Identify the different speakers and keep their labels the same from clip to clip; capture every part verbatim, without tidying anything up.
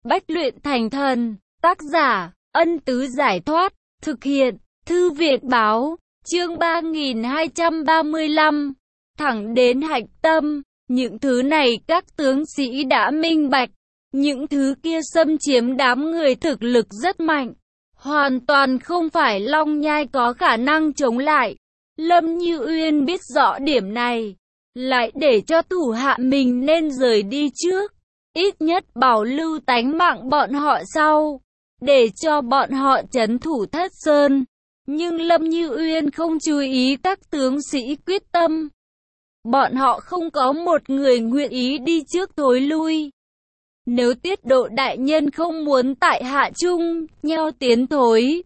Speaker 1: Bách luyện thành thần. Tác giả, Ân Tứ Giải Thoát. Thực hiện, Thư Viện Báo. Chương ba nghìn hai trăm ba mươi lăm. Thẳng đến hạch tâm. Những thứ này các tướng sĩ đã minh bạch. Những thứ kia xâm chiếm đám người thực lực rất mạnh. Hoàn toàn không phải Long Nhai có khả năng chống lại. Lâm Như Uyên biết rõ điểm này. Lại để cho thủ hạ mình nên rời đi trước. Ít nhất bảo lưu tánh mạng bọn họ sau. Để cho bọn họ trấn thủ Thất Sơn. Nhưng Lâm Như Uyên không chú ý các tướng sĩ quyết tâm. Bọn họ không có một người nguyện ý đi trước thối lui. Nếu Tiết Độ đại nhân không muốn tại hạ chung nhau tiến thối,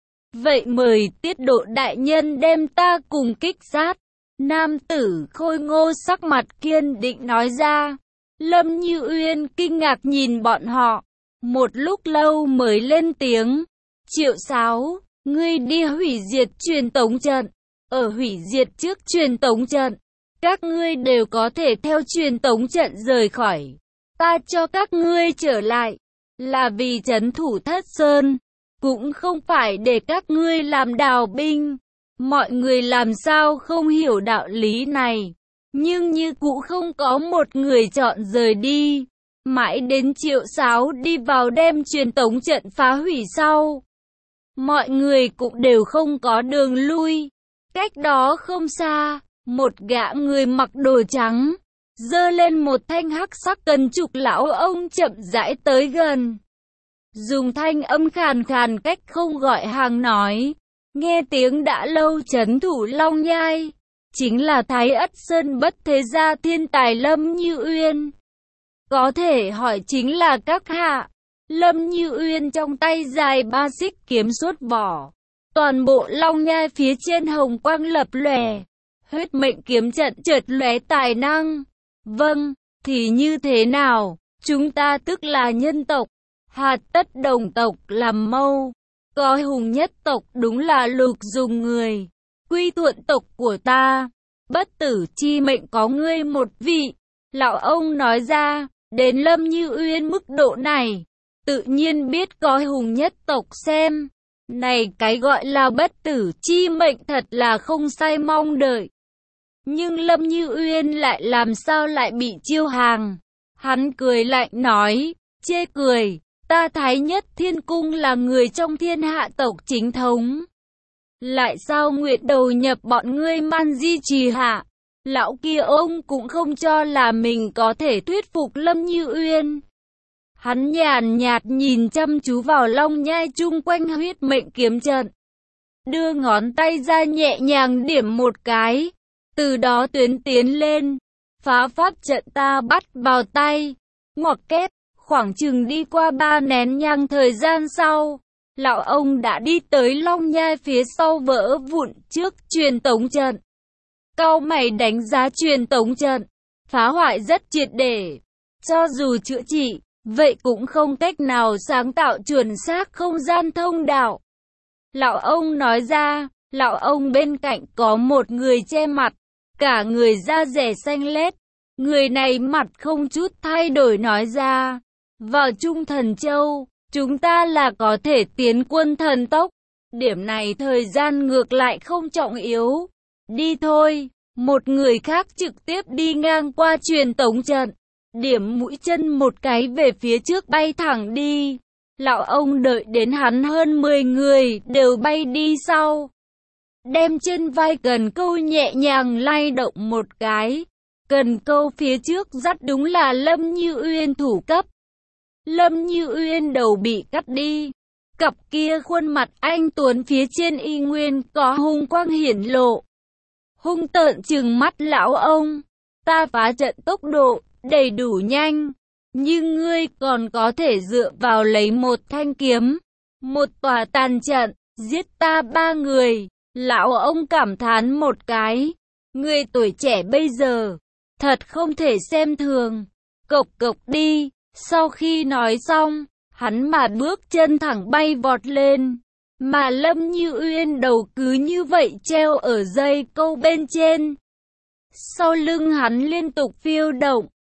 Speaker 1: vậy mời Tiết Độ đại nhân đem ta cùng kích sát. Nam tử khôi ngô sắc mặt kiên định nói ra. Lâm Như Uyên kinh ngạc nhìn bọn họ. Một lúc lâu mới lên tiếng. Triệu Sáo, ngươi đi hủy diệt truyền tống trận. Ở hủy diệt trước truyền tống trận, các ngươi đều có thể theo truyền tống trận rời khỏi. Ta cho các ngươi trở lại, là vì trấn thủ Thất Sơn, cũng không phải để các ngươi làm đào binh. Mọi người làm sao không hiểu đạo lý này, nhưng như cũ không có một người chọn rời đi. Mãi đến Triệu Sáo đi vào đem truyền tống trận phá hủy sau, mọi người cũng đều không có đường lui. Cách đó không xa, một gã người mặc đồ trắng, giơ lên một thanh hắc sắc cần trục lão ông chậm rãi tới gần. Dùng thanh âm khàn khàn cách không gọi hàng nói. Nghe tiếng đã lâu trấn thủ Long Nhai, chính là Thái Ất Sơn bất thế gia thiên tài Lâm Như Uyên. Có thể hỏi chính là các hạ. Lâm Như Uyên trong tay dài ba xích kiếm suốt vỏ. Toàn bộ Long Nhai phía trên hồng quang lập lòe. Huyết mệnh kiếm trận chợt lóe tài năng. Vâng, thì như thế nào? Chúng ta tức là nhân tộc. Hạt tất đồng tộc làm mâu. Có hùng nhất tộc đúng là lục dùng người. Quy thuận tộc của ta. Bất tử chi mệnh có ngươi một vị. Lão ông nói ra. Đến Lâm Như Uyên mức độ này, tự nhiên biết có hùng nhất tộc xem. Này cái gọi là bất tử chi mệnh thật là không sai mong đợi. Nhưng Lâm Như Uyên lại làm sao lại bị chiêu hàng. Hắn cười lạnh nói, chê cười, ta Thái Nhất Thiên Cung là người trong thiên hạ tộc chính thống. Lại sao nguyện đầu nhập bọn ngươi Man Di Trì hạ. Lão kia ông cũng không cho là mình có thể thuyết phục Lâm Như Uyên. Hắn nhàn nhạt nhìn chăm chú vào Long Nhai chung quanh huyết mệnh kiếm trận. Đưa ngón tay ra nhẹ nhàng điểm một cái. Từ đó tuyến tiến lên. Phá pháp trận ta bắt vào tay. Ngoặc kép, khoảng chừng đi qua ba nén nhang thời gian sau. Lão ông đã đi tới Long Nhai phía sau vỡ vụn trước truyền tống trận. Cau mày đánh giá truyền tống trận, phá hoại rất triệt để. Cho dù chữa trị, vậy cũng không cách nào sáng tạo chuẩn xác không gian thông đạo. Lão ông nói ra, lão ông bên cạnh có một người che mặt, cả người da rẻ xanh lét. Người này mặt không chút thay đổi nói ra, vào Trung Thần Châu, chúng ta là có thể tiến quân thần tốc. Điểm này thời gian ngược lại không trọng yếu. Đi thôi, một người khác trực tiếp đi ngang qua truyền tống trận, điểm mũi chân một cái về phía trước bay thẳng đi. Lão ông đợi đến hắn hơn mười người đều bay đi sau. Đem trên vai cần câu nhẹ nhàng lay động một cái. Cần câu phía trước dắt đúng là Lâm Như Uyên thủ cấp. Lâm Như Uyên đầu bị cắt đi. Cặp kia khuôn mặt anh tuấn phía trên y nguyên có hung quang hiển lộ. Hung tợn trừng mắt lão ông, ta phá trận tốc độ đầy đủ nhanh, nhưng ngươi còn có thể dựa vào lấy một thanh kiếm, một tòa tàn trận, giết ta ba người. Lão ông cảm thán một cái, người tuổi trẻ bây giờ, thật không thể xem thường, cộc cộc đi. Sau khi nói xong, hắn mà bước chân thẳng bay vọt lên. Mà Lâm Như Uyên đầu cứ như vậy treo ở dây câu bên trên. Sau lưng hắn liên tục phiêu động,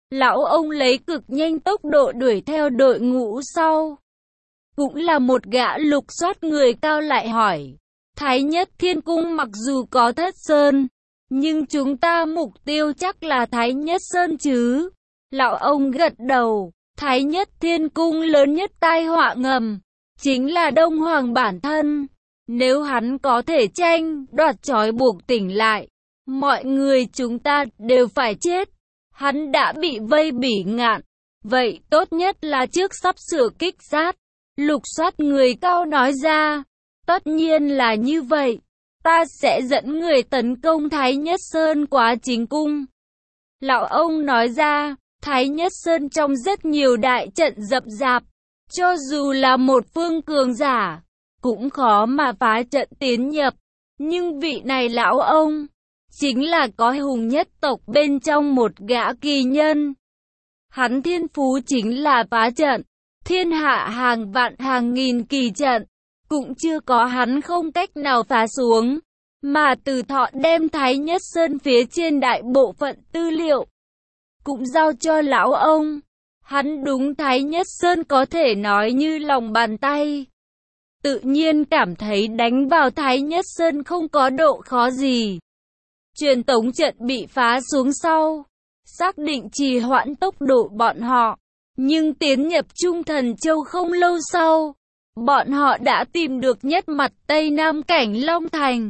Speaker 1: Lão ông lấy cực nhanh tốc độ đuổi theo đội ngũ sau. Cũng là một gã lục soát người cao lại hỏi. Thái Nhất Thiên Cung mặc dù có Thất Sơn, nhưng chúng ta mục tiêu chắc là Thái Nhất Sơn chứ? Lão ông gật đầu. Thái Nhất Thiên Cung lớn nhất tai họa ngầm chính là Đông Hoàng bản thân. Nếu hắn có thể tranh đoạt trói buộc tỉnh lại, mọi người chúng ta đều phải chết. Hắn đã bị vây Bỉ Ngạn, vậy tốt nhất là trước sắp sửa kích sát. Lục soát người cao nói ra. Tất nhiên là như vậy. Ta sẽ dẫn người tấn công Thái Nhất Sơn quá chính cung. Lão ông nói ra. Thái Nhất Sơn trong rất nhiều đại trận rậm rạp, cho dù là một phương cường giả, cũng khó mà phá trận tiến nhập. Nhưng vị này lão ông, chính là có hùng nhất tộc bên trong một gã kỳ nhân. Hắn thiên phú chính là phá trận, thiên hạ hàng vạn hàng nghìn kỳ trận, cũng chưa có hắn không cách nào phá xuống. Mà Từ Thọ đem Thái Nhất Sơn phía trên đại bộ phận tư liệu cũng giao cho lão ông. Hắn đúng Thái Nhất Sơn có thể nói như lòng bàn tay. Tự nhiên cảm thấy đánh vào Thái Nhất Sơn không có độ khó gì. Truyền tống trận bị phá xuống sau, xác định trì hoãn tốc độ bọn họ. Nhưng tiến nhập Trung Thần Châu không lâu sau, bọn họ đã tìm được nhất mặt Tây Nam Cảnh Long Thành.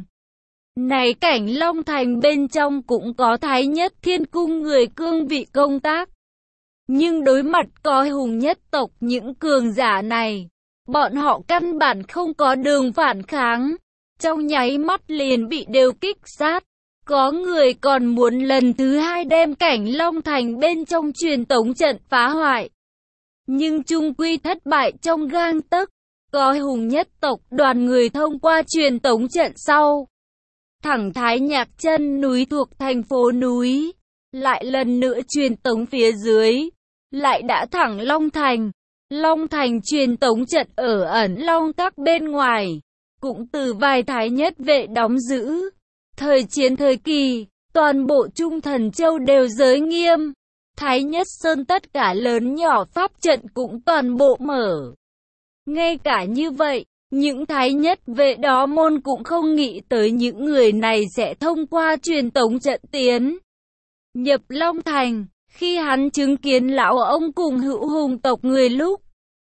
Speaker 1: Này Cảnh Long Thành bên trong cũng có Thái Nhất Thiên Cung người cương vị công tác. Nhưng đối mặt coi hùng nhất tộc những cường giả này, bọn họ căn bản không có đường phản kháng. Trong nháy mắt liền bị đều kích sát. Có người còn muốn lần thứ hai đem Cảnh Long Thành bên trong truyền tống trận phá hoại. Nhưng chung quy thất bại trong gang tấc. Coi hùng nhất tộc đoàn người thông qua truyền tống trận sau, thẳng Thái Nhạc Chân núi thuộc thành phố núi, lại lần nữa truyền tống phía dưới, lại đã thẳng Long Thành. Long Thành truyền tống trận ở ẩn Long Các bên ngoài, cũng từ vài Thái Nhất vệ đóng giữ. Thời chiến thời kỳ, toàn bộ Trung Thần Châu đều giới nghiêm. Thái Nhất Sơn tất cả lớn nhỏ pháp trận cũng toàn bộ mở. Ngay cả như vậy, những Thái Nhất vệ đó môn cũng không nghĩ tới những người này sẽ thông qua truyền tống trận tiến nhập Long Thành. Khi hắn chứng kiến lão ông cùng hữu hùng tộc người lúc,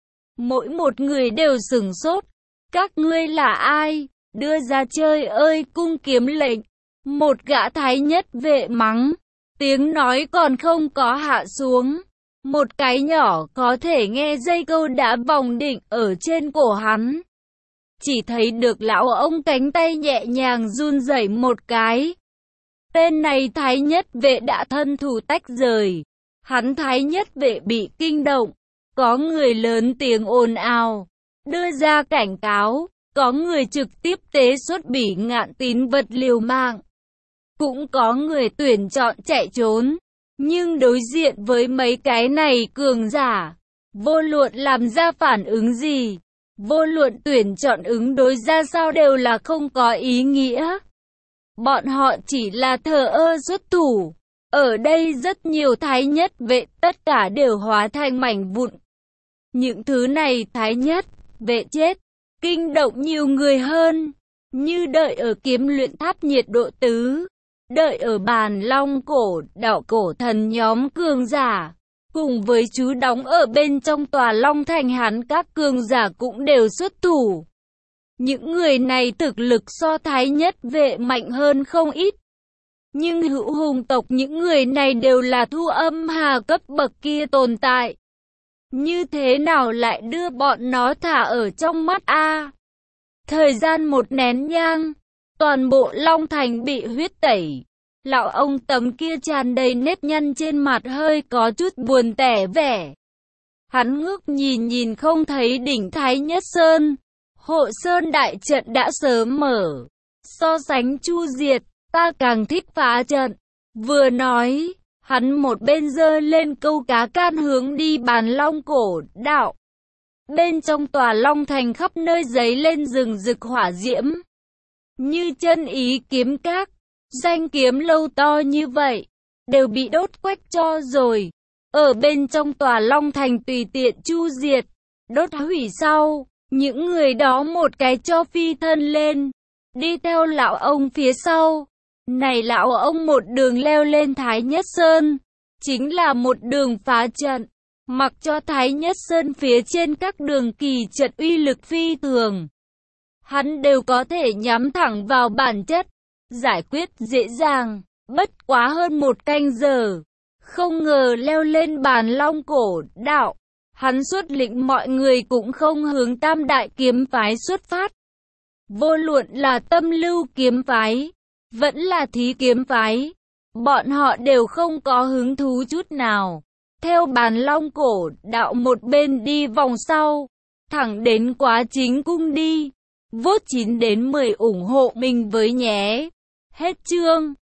Speaker 1: mỗi một người đều sửng sốt. Các ngươi là ai? Đưa ra chơi ơi cung kiếm lệnh. Một gã Thái Nhất vệ mắng, tiếng nói còn không có hạ xuống. Một cái nhỏ có thể nghe dây câu đã vòng định ở trên cổ hắn. Chỉ thấy được lão ông cánh tay nhẹ nhàng run rẩy một cái. Tên này Thái Nhất vệ đã thân thủ tách rời. Hắn Thái Nhất vệ bị kinh động. Có người lớn tiếng ồn ào, đưa ra cảnh cáo. Có người trực tiếp tế xuất Bỉ Ngạn tín vật liều mạng. Cũng có người tuyển chọn chạy trốn. Nhưng đối diện với mấy cái này cường giả, vô luận làm ra phản ứng gì, vô luận tuyển chọn ứng đối ra sao đều là không có ý nghĩa. Bọn họ chỉ là thờ ơ xuất thủ. Ở đây rất nhiều Thái Nhất vệ tất cả đều hóa thành mảnh vụn. Những thứ này Thái Nhất vệ chết, kinh động nhiều người hơn. Như đợi ở kiếm luyện tháp nhiệt độ tứ, đợi ở bàn long cổ đạo cổ thần nhóm cường giả, cùng với chú đóng ở bên trong tòa Long Thành hắn các cường giả cũng đều xuất thủ. Những người này thực lực so Thái Nhất vệ mạnh hơn không ít. Nhưng hữu hùng tộc những người này đều là thu âm hà cấp bậc kia tồn tại. Như thế nào lại đưa bọn nó thả ở trong mắt a? Thời gian một nén nhang, toàn bộ Long Thành bị huyết tẩy. Lão ông tấm kia tràn đầy nếp nhăn trên mặt hơi có chút buồn tẻ vẻ. Hắn ngước nhìn nhìn không thấy đỉnh Thái Nhất Sơn. Hộ Sơn đại trận đã sớm mở. So sánh chu diệt, ta càng thích phá trận. Vừa nói, hắn một bên giơ lên câu cá can hướng đi bàn long cổ đạo. Bên trong tòa Long Thành khắp nơi giấy lên rừng rực hỏa diễm. Như chân ý kiếm các, danh kiếm lâu to như vậy, đều bị đốt quách cho rồi. ở bên trong tòa Long Thành tùy tiện chu diệt, đốt hủy sau, những người đó một cái cho phi thân lên, đi theo lão ông phía sau. Này lão ông một đường leo lên Thái Nhất Sơn, chính là một đường phá trận, mặc cho Thái Nhất Sơn phía trên các đường kỳ trận uy lực phi thường. Hắn đều có thể nhắm thẳng vào bản chất, giải quyết dễ dàng, bất quá hơn một canh giờ. Không ngờ leo lên bàn Long Cổ Đạo, hắn xuất lĩnh mọi người cũng không hướng Tam Đại Kiếm Phái xuất phát. Vô luận là Tâm Lưu Kiếm Phái, vẫn là Thí Kiếm Phái, bọn họ đều không có hứng thú chút nào. Theo bàn Long Cổ Đạo một bên đi vòng sau, thẳng đến Quá Chính Cung đi. Vote chín đến mười ủng hộ mình với nhé. Hết chương.